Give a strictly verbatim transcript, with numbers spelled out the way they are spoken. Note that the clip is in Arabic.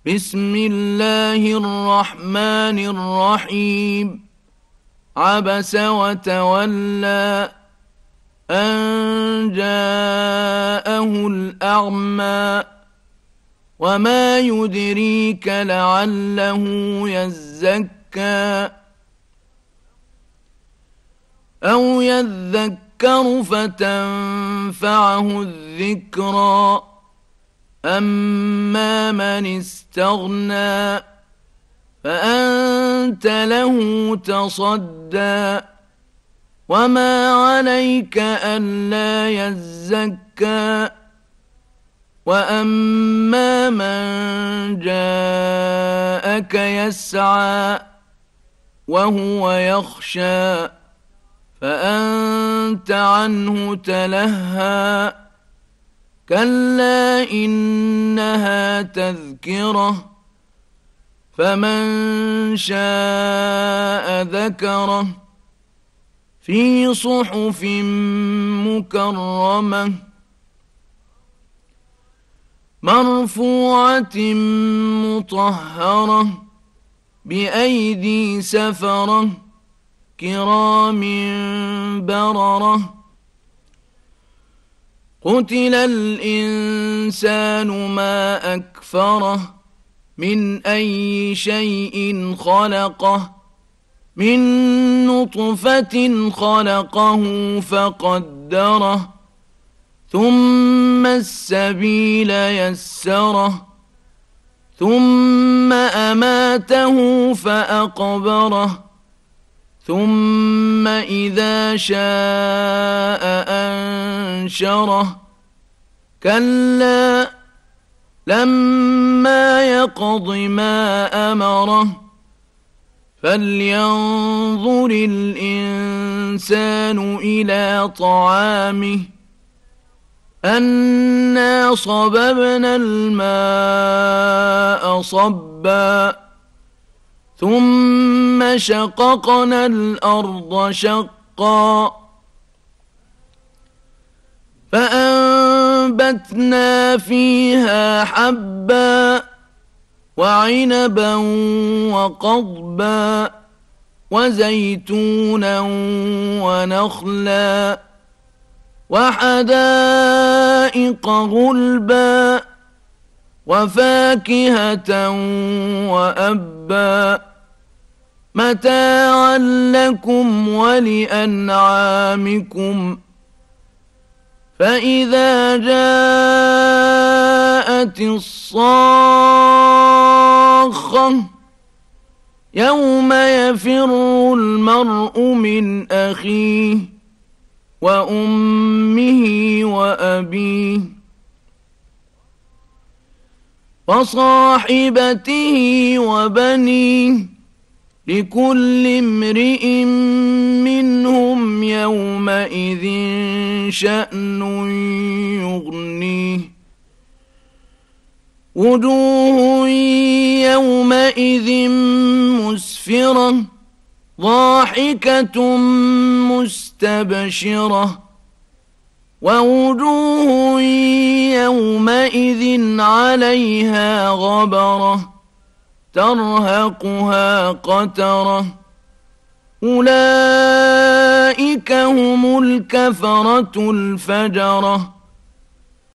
بسم الله الرحمن الرحيم عبس وتولى أن جاءه الأعمى وما يدريك لعله يزكى أو يذكر فتنفعه الذكرى أما من استغنى فأنت له تصدى وما عليك ألا يزكى وأما من جاءك يسعى وهو يخشى فأنت عنه تلهى كلا إنها تذكرة فمن شاء ذكره في صحف مكرمة مرفوعة مطهرة بأيدي سفرة كرام بررة قتل الإنسان ما أكفره من أي شيء خلقه من نطفة خلقه فقدره ثم السبيل يسره ثم أماته فأقبره ثم إذا شاء أنشره كلا لما يقض ما أمره فلينظر الإنسان إلى طعامه أنا صببنا الماء صبا ثم شققنا الأرض شقا فأنبتنا فيها حبا وعنبا وقضبا وزيتونا ونخلا وحدائق غلبا وفاكهة وأبا متاعا لكم ولأنعامكم فإذا جاءت الصاخة يوم يفر المرء من أخيه وأمه وأبيه وصاحبته وبنيه لكل امرئ منهم يومئذ شأن يغنيه وجوه يومئذ مسفرة ضاحكة مستبشرة ووجوه يومئذ عليها غبرة ترهقها قترة أولئك هم الكفرة الفجرة